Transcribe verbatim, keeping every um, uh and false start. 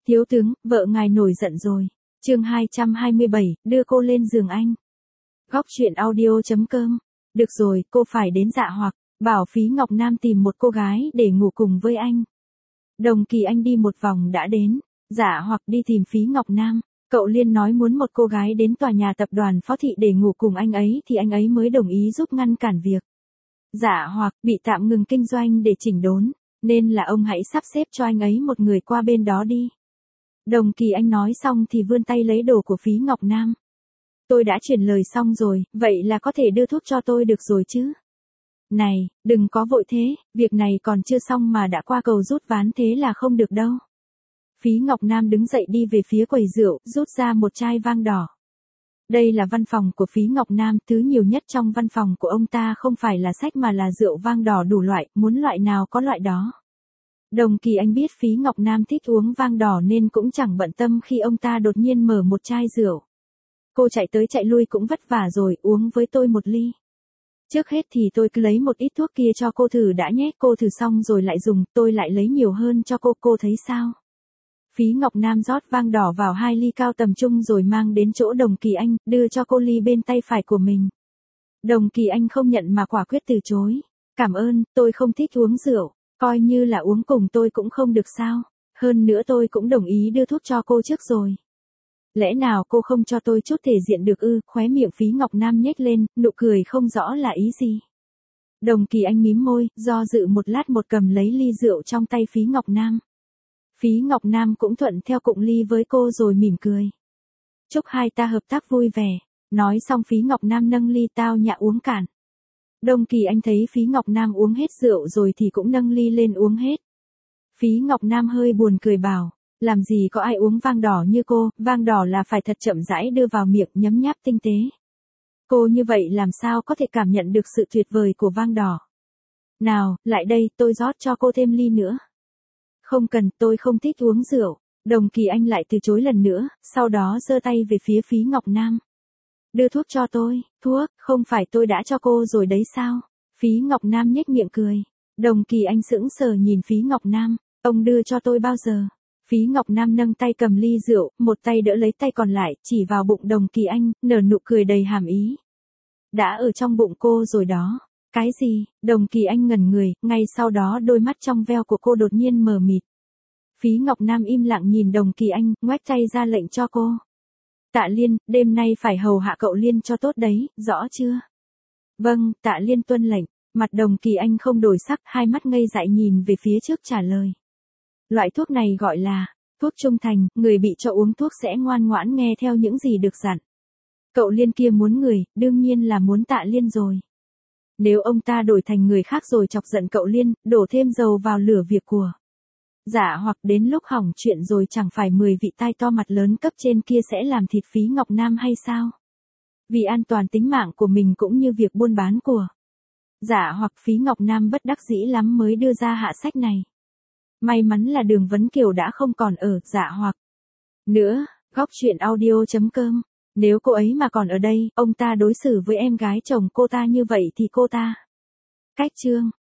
Thiếu tướng, vợ ngài nổi giận rồi. Chương hai trăm hai mươi bảy, đưa cô lên giường anh. Góc truyện audio chấm com. Được rồi, cô phải đến Dạ Hoặc, bảo Phí Ngọc Nam tìm một cô gái để ngủ cùng với anh. Đồng Kỳ Anh đi một vòng đã đến. Dạ Hoặc đi tìm Phí Ngọc Nam. Cậu Liên nói muốn một cô gái đến tòa nhà tập đoàn Phó Thị để ngủ cùng anh ấy thì anh ấy mới đồng ý giúp ngăn cản việc. Dạ Hoặc bị tạm ngừng kinh doanh để chỉnh đốn, nên là ông hãy sắp xếp cho anh ấy một người qua bên đó đi. Đồng Kỳ Anh nói xong thì vươn tay lấy đồ của Phí Ngọc Nam. Tôi đã chuyển lời xong rồi, vậy là có thể đưa thuốc cho tôi được rồi chứ? Này, đừng có vội thế, việc này còn chưa xong mà đã qua cầu rút ván thế là không được đâu. Phí Ngọc Nam đứng dậy đi về phía quầy rượu, rút ra một chai vang đỏ. Đây là văn phòng của Phí Ngọc Nam, thứ nhiều nhất trong văn phòng của ông ta không phải là sách mà là rượu vang đỏ đủ loại, muốn loại nào có loại đó. Đồng Kỳ Anh biết Phí Ngọc Nam thích uống vang đỏ nên cũng chẳng bận tâm khi ông ta đột nhiên mở một chai rượu. Cô chạy tới chạy lui cũng vất vả rồi, uống với tôi một ly. Trước hết thì tôi cứ lấy một ít thuốc kia cho cô thử đã nhé, cô thử xong rồi lại dùng, tôi lại lấy nhiều hơn cho cô, cô thấy sao? Phí Ngọc Nam rót vang đỏ vào hai ly cao tầm trung rồi mang đến chỗ Đồng Kỳ Anh, đưa cho cô ly bên tay phải của mình. Đồng Kỳ Anh không nhận mà quả quyết từ chối. Cảm ơn, tôi không thích uống rượu, coi như là uống cùng tôi cũng không được sao? Hơn nữa tôi cũng đồng ý đưa thuốc cho cô trước rồi. Lẽ nào cô không cho tôi chút thể diện được ư? Khóe miệng Phí Ngọc Nam nhếch lên, nụ cười không rõ là ý gì. Đồng Kỳ Anh mím môi, do dự một lát một cầm lấy ly rượu trong tay Phí Ngọc Nam. Phí Ngọc Nam cũng thuận theo cụng ly với cô rồi mỉm cười. Chúc hai ta hợp tác vui vẻ. Nói xong Phí Ngọc Nam nâng ly tao nhã uống cạn. Đồng Kỳ Anh thấy Phí Ngọc Nam uống hết rượu rồi thì cũng nâng ly lên uống hết. Phí Ngọc Nam hơi buồn cười bảo, làm gì có ai uống vang đỏ như cô, vang đỏ là phải thật chậm rãi đưa vào miệng nhấm nháp tinh tế. Cô như vậy làm sao có thể cảm nhận được sự tuyệt vời của vang đỏ. Nào, lại đây, tôi rót cho cô thêm ly nữa. Không cần, tôi không thích uống rượu. Đồng Kỳ Anh lại từ chối lần nữa, sau đó giơ tay về phía Phí Ngọc Nam. Đưa thuốc cho tôi. Thuốc, không phải tôi đã cho cô rồi đấy sao? Phí Ngọc Nam nhếch miệng cười. Đồng Kỳ Anh sững sờ nhìn Phí Ngọc Nam. Ông đưa cho tôi bao giờ? Phí Ngọc Nam nâng tay cầm ly rượu, một tay đỡ lấy tay còn lại, chỉ vào bụng Đồng Kỳ Anh, nở nụ cười đầy hàm ý. Đã ở trong bụng cô rồi đó. Cái gì? Đồng Kỳ Anh ngẩn người, ngay sau đó đôi mắt trong veo của cô đột nhiên mờ mịt. Phí Ngọc Nam im lặng nhìn Đồng Kỳ Anh, ngoách tay ra lệnh cho cô. Tạ Liên, đêm nay phải hầu hạ cậu Liên cho tốt đấy, rõ chưa? Vâng, Tạ Liên tuân lệnh. Mặt Đồng Kỳ Anh không đổi sắc, hai mắt ngây dại nhìn về phía trước trả lời. Loại thuốc này gọi là thuốc trung thành, người bị cho uống thuốc sẽ ngoan ngoãn nghe theo những gì được dặn. Cậu Liên kia muốn người, đương nhiên là muốn Tạ Liên rồi. Nếu ông ta đổi thành người khác rồi chọc giận cậu Liên, đổ thêm dầu vào lửa việc của Dạ Hoặc đến lúc hỏng chuyện rồi chẳng phải mười vị tai to mặt lớn cấp trên kia sẽ làm thịt Phí Ngọc Nam hay sao? Vì an toàn tính mạng của mình cũng như việc buôn bán của Dạ Hoặc, Phí Ngọc Nam bất đắc dĩ lắm mới đưa ra hạ sách này. May mắn là Đường Vấn Kiều đã không còn ở Dạ Hoặc nữa. Góc truyện audio chấm com. Nếu cô ấy mà còn ở đây, ông ta đối xử với em gái chồng cô ta như vậy thì cô ta cách chương.